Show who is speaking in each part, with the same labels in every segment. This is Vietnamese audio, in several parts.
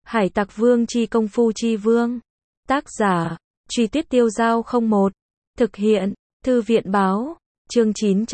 Speaker 1: Hải Tặc Vương chi công phu chi vương. Tác giả, Truy Tuyết Tiêu Dao 01. Thực hiện, Thư viện báo. Chương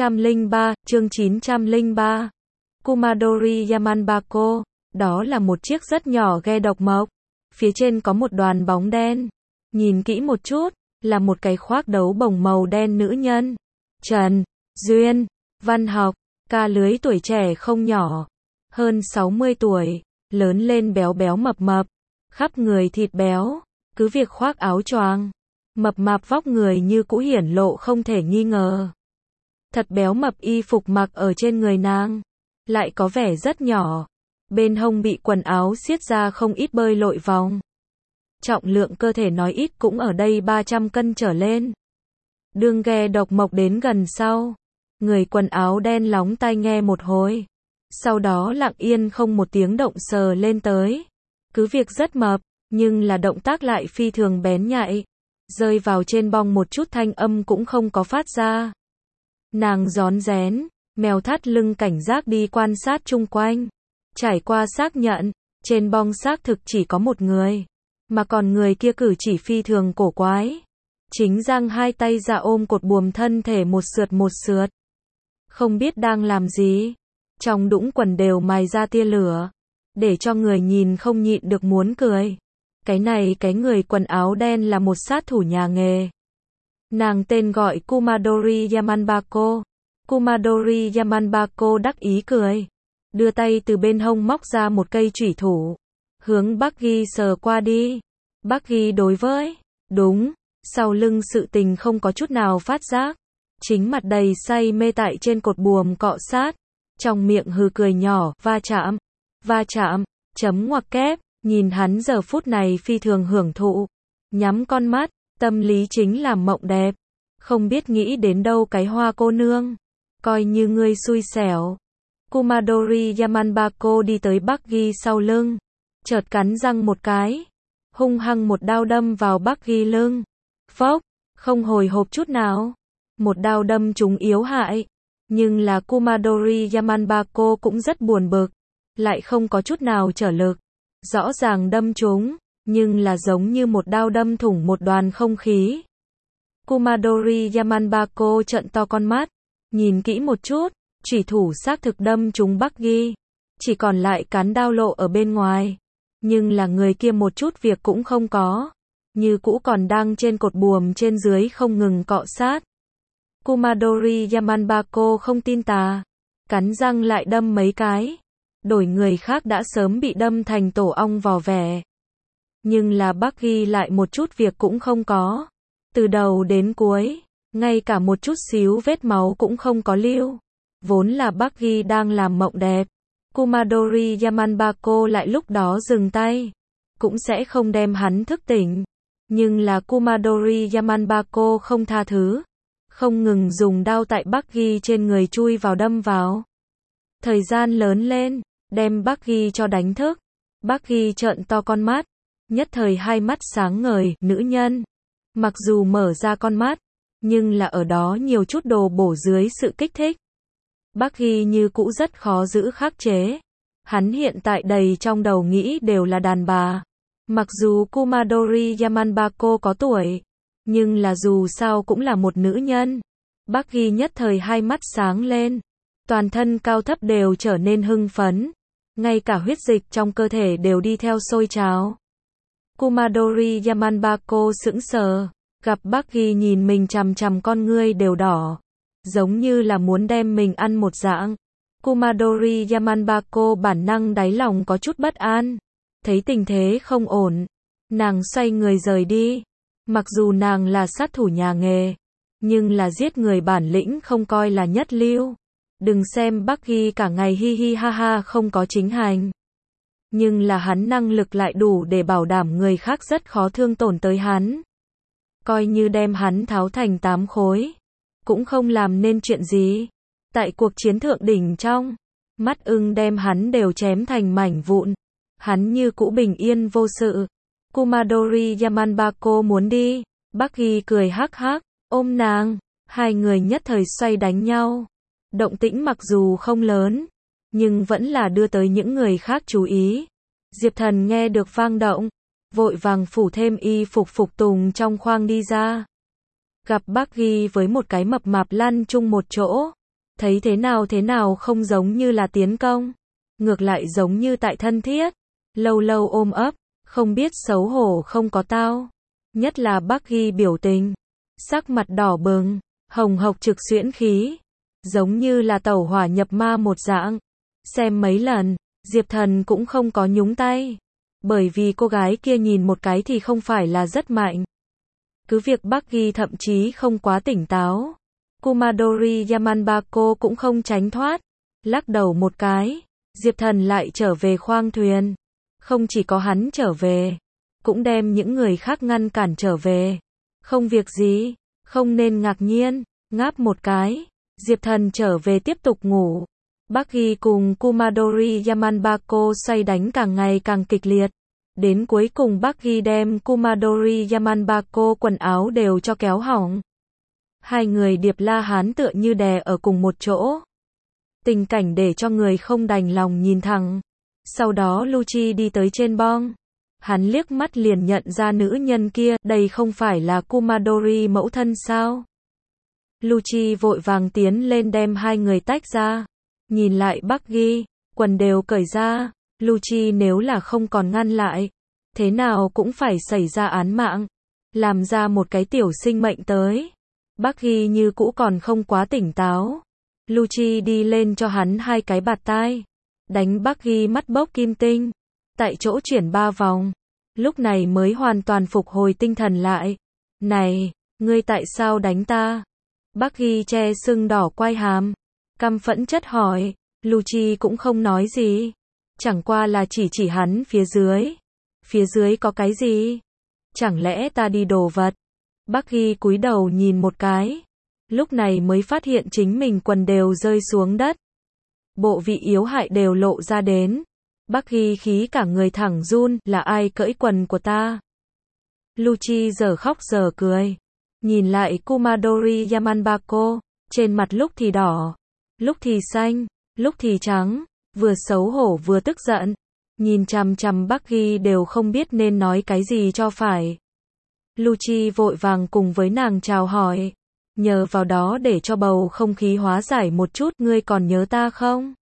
Speaker 1: 903. Kumadori Yamanbako. Đó là một chiếc rất nhỏ ghe độc mộc. Phía trên có một đoàn bóng đen. Nhìn kỹ một chút, là một cái khoác đấu bồng màu đen nữ nhân. Trần Duyên, văn học, ca lưới tuổi trẻ không nhỏ. Hơn 60 tuổi, lớn lên béo béo mập mập, khắp người thịt béo, cứ việc khoác áo choàng, mập mạp vóc người như cũ hiển lộ không thể nghi ngờ. Thật béo mập y phục mặc ở trên người nàng, lại có vẻ rất nhỏ. Bên hông bị quần áo siết ra không ít bơi lội vòng. Trọng lượng cơ thể nói ít cũng ở đây 300 cân trở lên. Đường ghe độc mộc đến gần sau, người quần áo đen lóng tai nghe một hồi. Sau đó lặng yên không một tiếng động sờ lên tới. Cứ việc rất mập, nhưng là động tác lại phi thường bén nhạy. Rơi vào trên bong một chút thanh âm cũng không có phát ra. Nàng rón rén, mèo thắt lưng cảnh giác đi quan sát chung quanh. Trải qua xác nhận, trên bong xác thực chỉ có một người. Mà còn người kia cử chỉ phi thường cổ quái. Chính giang hai tay ra ôm cột buồm thân thể một sượt. Không biết đang làm gì. Trong đũng quần đều mài ra tia lửa. Để cho người nhìn không nhịn được muốn cười. Cái người quần áo đen là một sát thủ nhà nghề. Nàng tên gọi Kumadori Yamanbako. Kumadori Yamanbako đắc ý cười. Đưa tay từ bên hông móc ra một cây chủy thủ. Hướng Buggy sờ qua đi. Buggy đối với. Đúng. Sau lưng sự tình không có chút nào phát giác. Chính mặt đầy say mê tại trên cột buồm cọ sát. Trong miệng hừ cười nhỏ, va chạm, chấm ngoặc kép, nhìn hắn giờ phút này phi thường hưởng thụ. Nhắm con mắt, tâm lý chính là mộng đẹp. Không biết nghĩ đến đâu cái hoa cô nương. Coi như ngươi xui xẻo. Kumadori Yamanbako đi tới Buggy sau lưng. Chợt cắn răng một cái. Hung hăng một đao đâm vào Buggy lưng. Phốc, không hồi hộp chút nào. Một đao đâm trúng yếu hại. Nhưng là Kumadori Yamanbako cũng rất buồn bực. Lại không có chút nào trở lực. Rõ ràng đâm trúng, nhưng là giống như một đao đâm thủng một đoàn không khí. Kumadori Yamanbako trợn to con mắt. Nhìn kỹ một chút, chủy thủ xác thực đâm trúng Buggy. Chỉ còn lại cán đao lộ ở bên ngoài. Nhưng là người kia một chút việc cũng không có. Như cũ còn đang trên cột buồm trên dưới không ngừng cọ sát. Kumadori Yamanbako không tin tà. Cắn răng lại đâm mấy cái. Đổi người khác đã sớm bị đâm thành tổ ong vò vẽ. Nhưng là Buggy lại một chút việc cũng không có. Từ đầu đến cuối, ngay cả một chút xíu vết máu cũng không có lưu. Vốn là Buggy đang làm mộng đẹp. Kumadori Yamanbako lại lúc đó dừng tay. Cũng sẽ không đem hắn thức tỉnh. Nhưng là Kumadori Yamanbako không tha thứ. Không ngừng dùng đao tại Buggy trên người chui vào đâm vào. Thời gian lớn lên, đem Buggy cho đánh thức. Buggy trợn to con mắt. Nhất thời hai mắt sáng ngời, nữ nhân. Mặc dù mở ra con mắt, nhưng là ở đó nhiều chút đồ bổ dưới sự kích thích. Buggy như cũ rất khó giữ khắc chế. Hắn hiện tại đầy trong đầu nghĩ đều là đàn bà. Mặc dù Kumadori Yamanbako có tuổi, nhưng là dù sao cũng là một nữ nhân. Buggy nhất thời hai mắt sáng lên. Toàn thân cao thấp đều trở nên hưng phấn. Ngay cả huyết dịch trong cơ thể đều đi theo sôi trào. Kumadori Yamanbako sững sờ. Gặp Buggy nhìn mình chằm chằm con ngươi đều đỏ. Giống như là muốn đem mình ăn một dạng. Kumadori Yamanbako bản năng đáy lòng có chút bất an. Thấy tình thế không ổn. Nàng xoay người rời đi. Mặc dù nàng là sát thủ nhà nghề. Nhưng là giết người bản lĩnh không coi là nhất lưu. Đừng xem Buggy cả ngày hi hi ha ha không có chính hành. Nhưng là hắn năng lực lại đủ để bảo đảm người khác rất khó thương tổn tới hắn. Coi như đem hắn tháo thành 8 khối. Cũng không làm nên chuyện gì. Tại cuộc chiến thượng đỉnh trong. Mắt ưng đem hắn đều chém thành mảnh vụn. Hắn như cũ bình yên vô sự. Kumadori Yamanbako muốn đi. Buggy cười hắc hắc, ôm nàng. Hai người nhất thời xoay đánh nhau. Động tĩnh mặc dù không lớn, nhưng vẫn là đưa tới những người khác chú ý. Diệp Thần nghe được vang động, vội vàng phủ thêm y phục phục tùng trong khoang đi ra. Gặp bác Ghi với một cái mập mạp lăn chung một chỗ, thấy thế nào không giống như là tiến công, ngược lại giống như tại thân thiết, lâu lâu ôm ấp, không biết xấu hổ không có tao. Nhất là bác Ghi biểu tình, sắc mặt đỏ bừng, hồng hộc trực xuyễn khí, giống như là tẩu hỏa nhập ma một dạng. Xem mấy lần, Diệp Thần cũng không có nhúng tay, bởi vì cô gái kia nhìn một cái thì không phải là rất mạnh. Cứ việc bác Ghi thậm chí không quá tỉnh táo, Kumadori Yamanbako cũng không tránh thoát, lắc đầu một cái, Diệp Thần lại trở về khoang thuyền. Không chỉ có hắn trở về, cũng đem những người khác ngăn cản trở về. Không việc gì, không nên ngạc nhiên, ngáp một cái, Diệp Thần trở về tiếp tục ngủ. Bác Ghi cùng Kumadori Yamanbako xoay đánh càng ngày càng kịch liệt. Đến cuối cùng bác Ghi đem Kumadori Yamanbako quần áo đều cho kéo hỏng. Hai người Điệp La Hán tựa như đè ở cùng một chỗ. Tình cảnh để cho người không đành lòng nhìn thẳng. Sau đó Lucci đi tới trên bong. Hắn liếc mắt liền nhận ra nữ nhân kia, đây không phải là Kumadori mẫu thân sao? Lucci vội vàng tiến lên đem hai người tách ra. Nhìn lại bác Ghi, quần đều cởi ra. Lucci nếu là không còn ngăn lại, thế nào cũng phải xảy ra án mạng. Làm ra một cái tiểu sinh mệnh tới. Bác Ghi như cũ còn không quá tỉnh táo. Lucci đi lên cho hắn hai cái bạt tai. Đánh bác Ghi mắt bốc kim tinh. Tại chỗ chuyển 3 vòng. Lúc này mới hoàn toàn phục hồi tinh thần lại. Này, ngươi tại sao đánh ta? Bác Ghi che sưng đỏ quai hàm. Căm phẫn chất hỏi. Lucci cũng không nói gì. Chẳng qua là chỉ hắn phía dưới. Phía dưới có cái gì? Chẳng lẽ ta đi đồ vật? Bác Ghi cúi đầu nhìn một cái. Lúc này mới phát hiện chính mình quần đều rơi xuống đất. Bộ vị yếu hại đều lộ ra đến. Bác Ghi khí cả người thẳng run, là ai cởi quần của ta? Lucci giờ khóc giờ cười. Nhìn lại Kumadori Yamanbako, trên mặt lúc thì đỏ, lúc thì xanh, lúc thì trắng, vừa xấu hổ vừa tức giận. Nhìn chằm chằm bác Ghi đều không biết nên nói cái gì cho phải. Lucci vội vàng cùng với nàng chào hỏi. Nhờ vào đó để cho bầu không khí hóa giải một chút, ngươi còn nhớ ta không?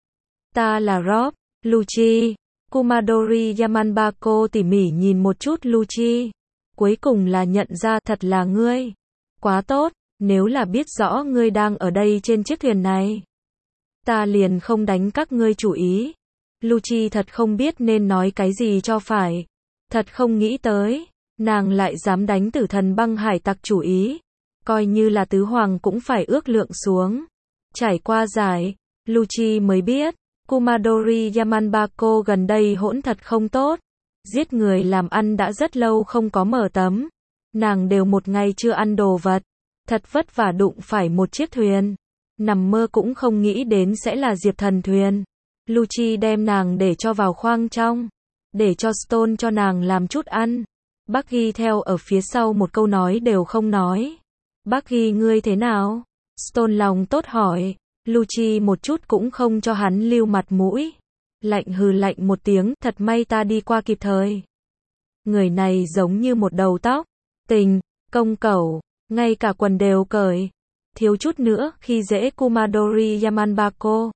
Speaker 1: Ta là Rob, Lucci. Kumadori Yamanbako tỉ mỉ nhìn một chút Lucci. Cuối cùng là nhận ra thật là ngươi. Quá tốt, nếu là biết rõ ngươi đang ở đây trên chiếc thuyền này, ta liền không đánh các ngươi chủ ý. Lucci thật không biết nên nói cái gì cho phải. Thật không nghĩ tới, nàng lại dám đánh Tử Thần Băng Hải Tặc chủ ý. Coi như là tứ hoàng cũng phải ước lượng xuống. Trải qua giải, Lucci mới biết, Kumadori Yamanbako gần đây hỗn thật không tốt. Giết người làm ăn đã rất lâu không có mở tấm. Nàng đều một ngày chưa ăn đồ vật. Thật vất vả đụng phải một chiếc thuyền. Nằm mơ cũng không nghĩ đến sẽ là Diệp Thần thuyền. Lucci đem nàng để cho vào khoang trong. Để cho Stone cho nàng làm chút ăn. Bác Ghi theo ở phía sau một câu nói đều không nói. Bác Ghi ngươi thế nào? Stone lòng tốt hỏi. Lucci một chút cũng không cho hắn lưu mặt mũi. Lạnh hừ lạnh một tiếng, thật may ta đi qua kịp thời. Người này giống như một đầu tóc. Tình, công cẩu, ngay cả quần đều cởi. Thiếu chút nữa khi dễ Kumadori Yamanbako.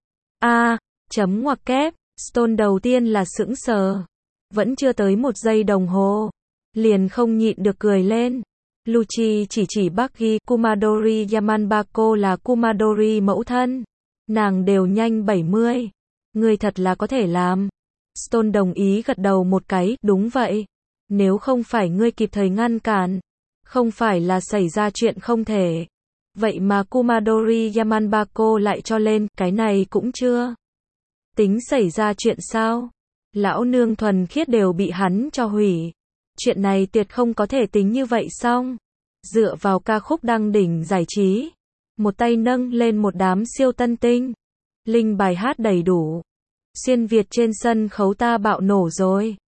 Speaker 1: Chấm ngoặc kép, Stone đầu tiên là sững sờ. Vẫn chưa tới 1 giây đồng hồ. Liền không nhịn được cười lên. Lucci chỉ bác Ghi, Kumadori Yamanbako là Kumadori mẫu thân. Nàng đều nhanh 70. Ngươi thật là có thể làm. Stone đồng ý gật đầu một cái, đúng vậy. Nếu không phải ngươi kịp thời ngăn cản, không phải là xảy ra chuyện không thể. Vậy mà Kumadori Yamanbako lại cho lên, cái này cũng chưa tính xảy ra chuyện sao? Lão nương thuần khiết đều bị hắn cho hủy. Chuyện này tuyệt không có thể tính như vậy xong. Dựa vào ca khúc đăng đỉnh giải trí, một tay nâng lên một đám siêu tân tinh. Linh bài hát đầy đủ. Xuyên Việt trên sân khấu ta bạo nổ rồi.